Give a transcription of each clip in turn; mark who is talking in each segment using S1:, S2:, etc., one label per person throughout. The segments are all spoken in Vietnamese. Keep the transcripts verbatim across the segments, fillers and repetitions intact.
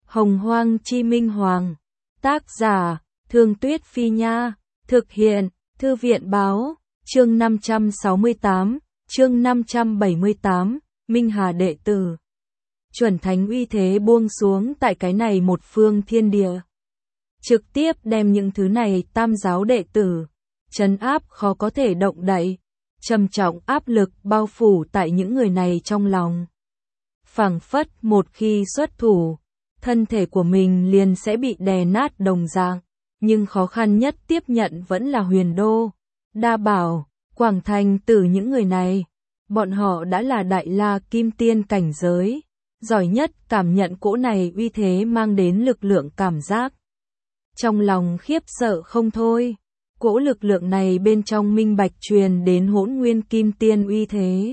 S1: Hồng Hoang Chi Minh Hoàng. Tác giả, Thương Tuyết Phi Nha. Thực hiện, Thư viện Báo. Chương năm trăm sáu mươi tám, chương năm trăm bảy mươi tám, Minh Hà đệ tử. Chuẩn thánh uy thế buông xuống tại cái này một phương thiên địa. Trực tiếp đem những thứ này tam giáo đệ tử, trấn áp khó có thể động đậy, trầm trọng áp lực bao phủ tại những người này trong lòng. Phảng phất một khi xuất thủ, thân thể của mình liền sẽ bị đè nát đồng dạng, nhưng khó khăn nhất tiếp nhận vẫn là Huyền Đô, Đa Bảo, Quảng Thành Tử những người này. Bọn họ đã là đại la kim tiên cảnh giới, giỏi nhất cảm nhận cỗ này uy thế mang đến lực lượng cảm giác. Trong lòng khiếp sợ không thôi, cỗ lực lượng này bên trong minh bạch truyền đến Hỗn Nguyên Kim Tiên uy thế.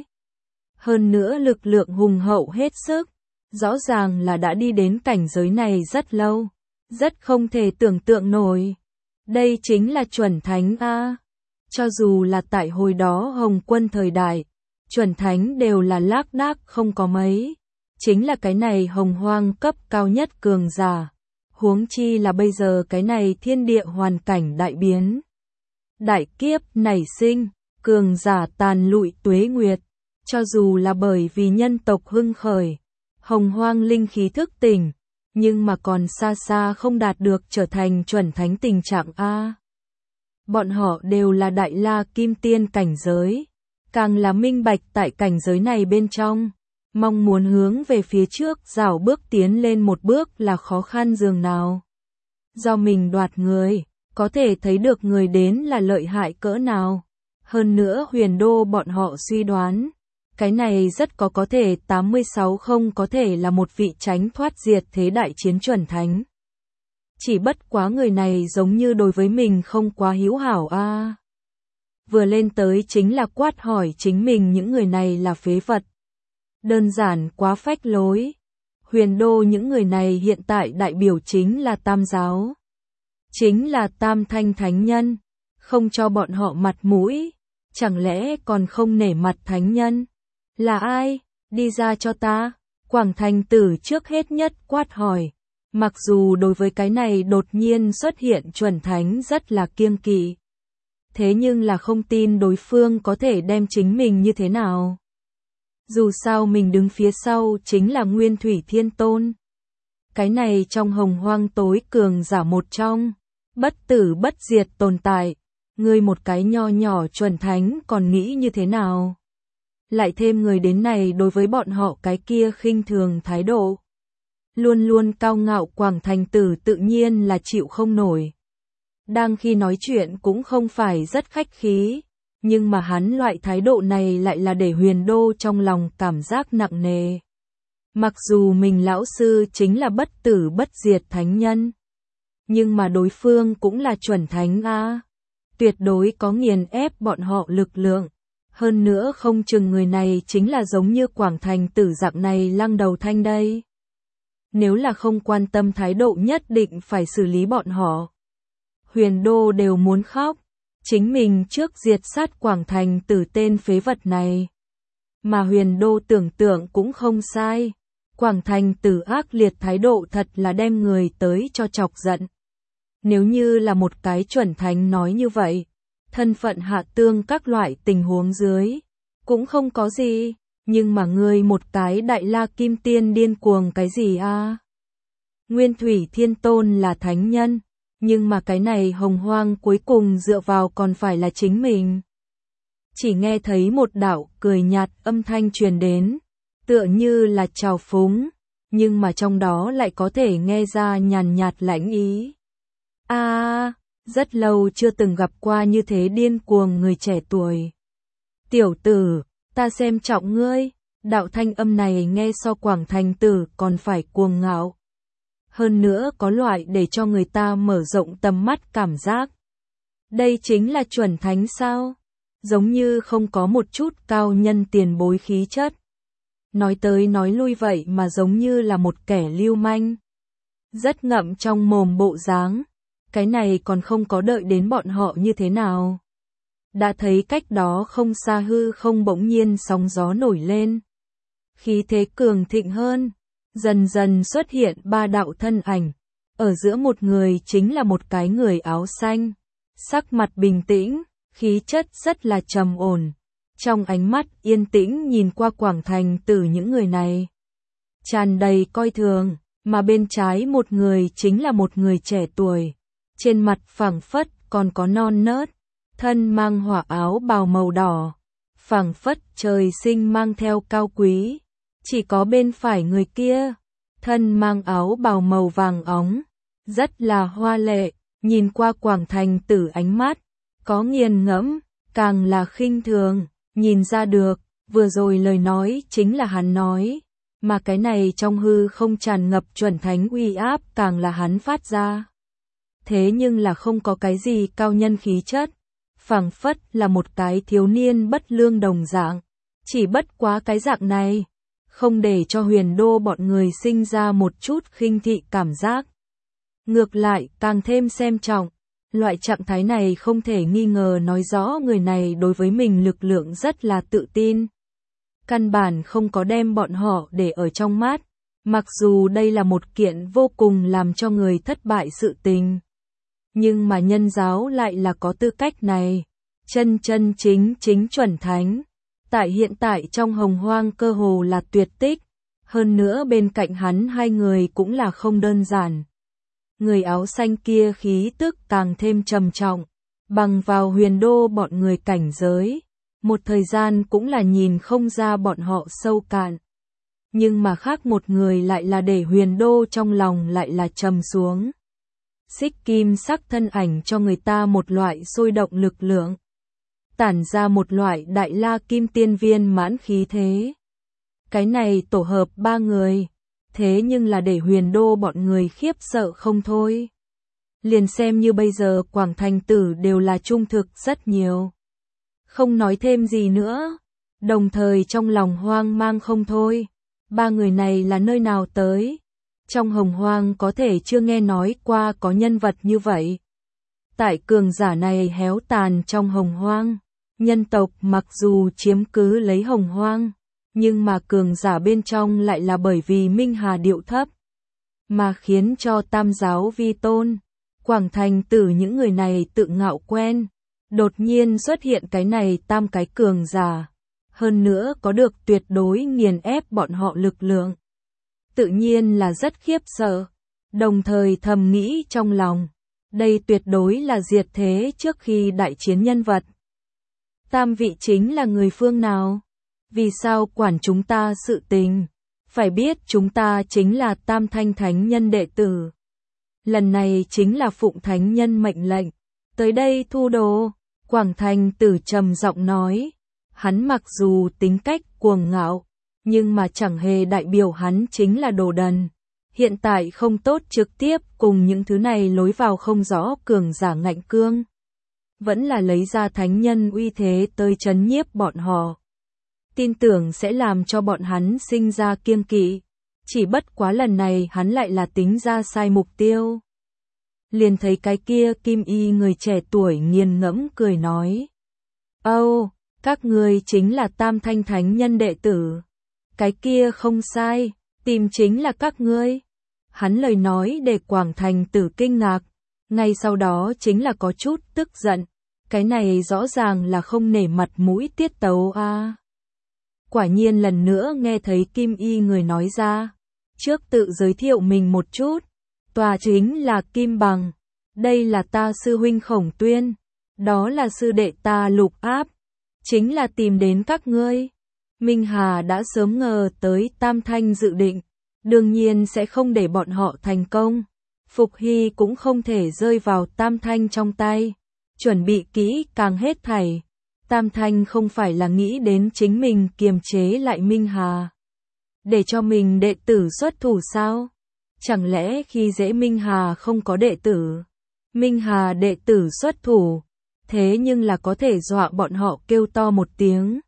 S1: Hơn nữa lực lượng hùng hậu hết sức, rõ ràng là đã đi đến cảnh giới này rất lâu, rất không thể tưởng tượng nổi. Đây chính là chuẩn thánh a. Cho dù là tại hồi đó Hồng Quân thời đại, chuẩn thánh đều là lác đác không có mấy. Chính là cái này hồng hoang cấp cao nhất cường giả. Huống chi là bây giờ cái này thiên địa hoàn cảnh đại biến. Đại kiếp nảy sinh, cường giả tàn lụi tuế nguyệt. Cho dù là bởi vì nhân tộc hưng khởi, hồng hoang linh khí thức tỉnh, nhưng mà còn xa xa không đạt được trở thành chuẩn thánh tình trạng a. Bọn họ đều là đại la kim tiên cảnh giới, càng là minh bạch tại cảnh giới này bên trong, mong muốn hướng về phía trước rảo bước tiến lên một bước là khó khăn dường nào. Do mình đoạt người, có thể thấy được người đến là lợi hại cỡ nào. Hơn nữa Huyền Đô bọn họ suy đoán, cái này rất có có thể tám mươi sáu không có thể là một vị tránh thoát diệt thế đại chiến chuẩn thánh. Chỉ bất quá người này giống như đối với mình không quá hiếu hảo a. À. Vừa lên tới chính là quát hỏi chính mình những người này là phế vật. Đơn giản quá phách lối. Huyền Đô những người này hiện tại đại biểu chính là tam giáo. Chính là tam thanh thánh nhân. Không cho bọn họ mặt mũi. Chẳng lẽ còn không nể mặt thánh nhân? Là ai? Đi ra cho ta. Quảng Thành Tử trước hết nhất quát hỏi. Mặc dù đối với cái này đột nhiên xuất hiện chuẩn thánh rất là kiêng kỵ. Thế nhưng là không tin đối phương có thể đem chính mình như thế nào. Dù sao mình đứng phía sau chính là Nguyên Thủy Thiên Tôn. Cái này trong hồng hoang tối cường giả một trong, bất tử bất diệt tồn tại. Ngươi một cái nho nhỏ chuẩn thánh còn nghĩ như thế nào? Lại thêm người đến này đối với bọn họ cái kia khinh thường thái độ. Luôn luôn cao ngạo Quảng Thành Tử tự nhiên là chịu không nổi. Đang khi nói chuyện cũng không phải rất khách khí, nhưng mà hắn loại thái độ này lại là để Huyền Đô trong lòng cảm giác nặng nề. Mặc dù mình lão sư chính là bất tử bất diệt thánh nhân, nhưng mà đối phương cũng là chuẩn thánh a, tuyệt đối có nghiền ép bọn họ lực lượng. Hơn nữa không chừng người này chính là giống như Quảng Thành Tử dạng này lăng đầu thanh đây. Nếu là không quan tâm thái độ nhất định phải xử lý bọn họ. Huyền Đô đều muốn khóc, chính mình trước diệt sát Quảng Thành Tử tên phế vật này. Mà Huyền Đô tưởng tượng cũng không sai, Quảng Thành Tử ác liệt thái độ thật là đem người tới cho chọc giận. Nếu như là một cái chuẩn thánh nói như vậy, thân phận hạ tương các loại tình huống dưới, cũng không có gì, nhưng mà ngươi một cái đại la kim tiên điên cuồng cái gì a? À? Nguyên Thủy Thiên Tôn là thánh nhân, nhưng mà cái này hồng hoang cuối cùng dựa vào còn phải là chính mình. Chỉ nghe thấy một đạo cười nhạt âm thanh truyền đến, tựa như là trào phúng, nhưng mà trong đó lại có thể nghe ra nhàn nhạt lãnh ý. A, à, rất lâu chưa từng gặp qua như thế điên cuồng người trẻ tuổi. Tiểu tử, ta xem trọng ngươi. Đạo thanh âm này nghe so Quảng Thành Tử còn phải cuồng ngạo. Hơn nữa có loại để cho người ta mở rộng tầm mắt cảm giác. Đây chính là chuẩn thánh sao? Giống như không có một chút cao nhân tiền bối khí chất. Nói tới nói lui vậy mà giống như là một kẻ lưu manh. Rất ngậm trong mồm bộ dáng. Cái này còn không có đợi đến bọn họ như thế nào. Đã thấy cách đó không xa hư không bỗng nhiên sóng gió nổi lên. Khí thế cường thịnh hơn, Dần dần xuất hiện ba đạo thân ảnh, ở giữa một người chính là một cái người áo xanh, sắc mặt bình tĩnh, khí chất rất là trầm ổn, trong ánh mắt yên tĩnh nhìn qua Quảng Thành Tử những người này, tràn đầy coi thường, mà bên trái một người chính là một người trẻ tuổi, trên mặt phảng phất còn có non nớt, thân mang hỏa áo bào màu đỏ, phảng phất trời sinh mang theo cao quý. Chỉ có bên phải người kia, thân mang áo bào màu vàng óng, rất là hoa lệ, nhìn qua Quảng Thành Tử ánh mắt, có nghiền ngẫm, càng là khinh thường, nhìn ra được, vừa rồi lời nói chính là hắn nói, mà cái này trong hư không tràn ngập chuẩn thánh uy áp càng là hắn phát ra. Thế nhưng là không có cái gì cao nhân khí chất, phảng phất là một cái thiếu niên bất lương đồng dạng, chỉ bất quá cái dạng này, không để cho Huyền Đô bọn người sinh ra một chút khinh thị cảm giác. Ngược lại, càng thêm xem trọng, loại trạng thái này không thể nghi ngờ nói rõ người này đối với mình lực lượng rất là tự tin. Căn bản không có đem bọn họ để ở trong mắt, mặc dù đây là một kiện vô cùng làm cho người thất bại sự tình. Nhưng mà nhân giáo lại là có tư cách này, chân chân chính chính chuẩn thánh. Tại hiện tại trong hồng hoang cơ hồ là tuyệt tích, hơn nữa bên cạnh hắn hai người cũng là không đơn giản. Người áo xanh kia khí tức càng thêm trầm trọng, bằng vào Huyền Đô bọn người cảnh giới, một thời gian cũng là nhìn không ra bọn họ sâu cạn. Nhưng mà khác một người lại là để Huyền Đô trong lòng lại là trầm xuống. Xích kim sắc thân ảnh cho người ta một loại sôi động lực lượng, tản ra một loại đại la kim tiên viên mãn khí thế. Cái này tổ hợp ba người, thế nhưng là để Huyền Đô bọn người khiếp sợ không thôi. Liền xem như bây giờ Quảng Thành Tử đều là trung thực rất nhiều. Không nói thêm gì nữa, đồng thời trong lòng hoang mang không thôi. Ba người này là nơi nào tới? Trong hồng hoang có thể chưa nghe nói qua có nhân vật như vậy. Tại cường giả này héo tàn trong hồng hoang, nhân tộc mặc dù chiếm cứ lấy hồng hoang, nhưng mà cường giả bên trong lại là bởi vì Minh Hà điệu thấp, mà khiến cho tam giáo vi tôn, Quảng Thành Tử những người này tự ngạo quen, đột nhiên xuất hiện cái này tam cái cường giả, hơn nữa có được tuyệt đối nghiền ép bọn họ lực lượng. Tự nhiên là rất khiếp sợ, đồng thời thầm nghĩ trong lòng, đây tuyệt đối là diệt thế trước khi đại chiến nhân vật. Tam vị chính là người phương nào? Vì sao quản chúng ta sự tình? Phải biết chúng ta chính là Tam Thanh Thánh Nhân đệ tử. Lần này chính là phụng Thánh Nhân mệnh lệnh, tới đây thu đồ. Quảng Thành Tử trầm giọng nói, hắn mặc dù tính cách cuồng ngạo, nhưng mà chẳng hề đại biểu hắn chính là đồ đần. Hiện tại không tốt trực tiếp cùng những thứ này lối vào không rõ cường giả ngạnh cương. Vẫn là lấy ra thánh nhân uy thế tới trấn nhiếp bọn họ. Tin tưởng sẽ làm cho bọn hắn sinh ra kiêng kỵ. Chỉ bất quá lần này hắn lại là tính ra sai mục tiêu. Liền thấy cái kia kim y người trẻ tuổi nghiền ngẫm cười nói. Âu, oh, các ngươi chính là Tam Thanh Thánh Nhân đệ tử. Cái kia không sai, tìm chính là các ngươi. Hắn lời nói để Quảng Thành Tử kinh ngạc, ngay sau đó chính là có chút tức giận. Cái này rõ ràng là không nể mặt mũi tiết tấu a. À. Quả nhiên lần nữa nghe thấy kim y người nói ra, trước tự giới thiệu mình một chút, tòa chính là Kim Bằng, đây là ta sư huynh Khổng Tuyên, đó là sư đệ ta Lục Áp, chính là tìm đến các ngươi. Minh Hà đã sớm ngờ tới Tam Thanh dự định, đương nhiên sẽ không để bọn họ thành công. Phục Hy cũng không thể rơi vào Tam Thanh trong tay, chuẩn bị kỹ càng hết thảy. Tam Thanh không phải là nghĩ đến chính mình kiềm chế lại Minh Hà, để cho mình đệ tử xuất thủ sao? Chẳng lẽ khi dễ Minh Hà không có đệ tử, Minh Hà đệ tử xuất thủ, thế nhưng là có thể dọa bọn họ kêu to một tiếng.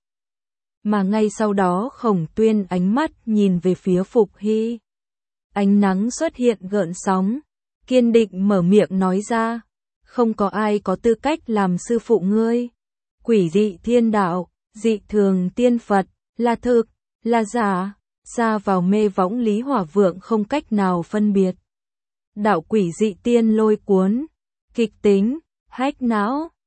S1: Mà ngay sau đó Khổng Tuyên ánh mắt nhìn về phía Phục Hy. Ánh nắng xuất hiện gợn sóng, kiên định mở miệng nói ra, không có ai có tư cách làm sư phụ ngươi. Quỷ dị thiên đạo, dị thường tiên Phật, là thực, là giả, ra vào mê võng Lý Hỏa Vượng không cách nào phân biệt. Đạo quỷ dị tiên lôi cuốn, kịch tính, hách não,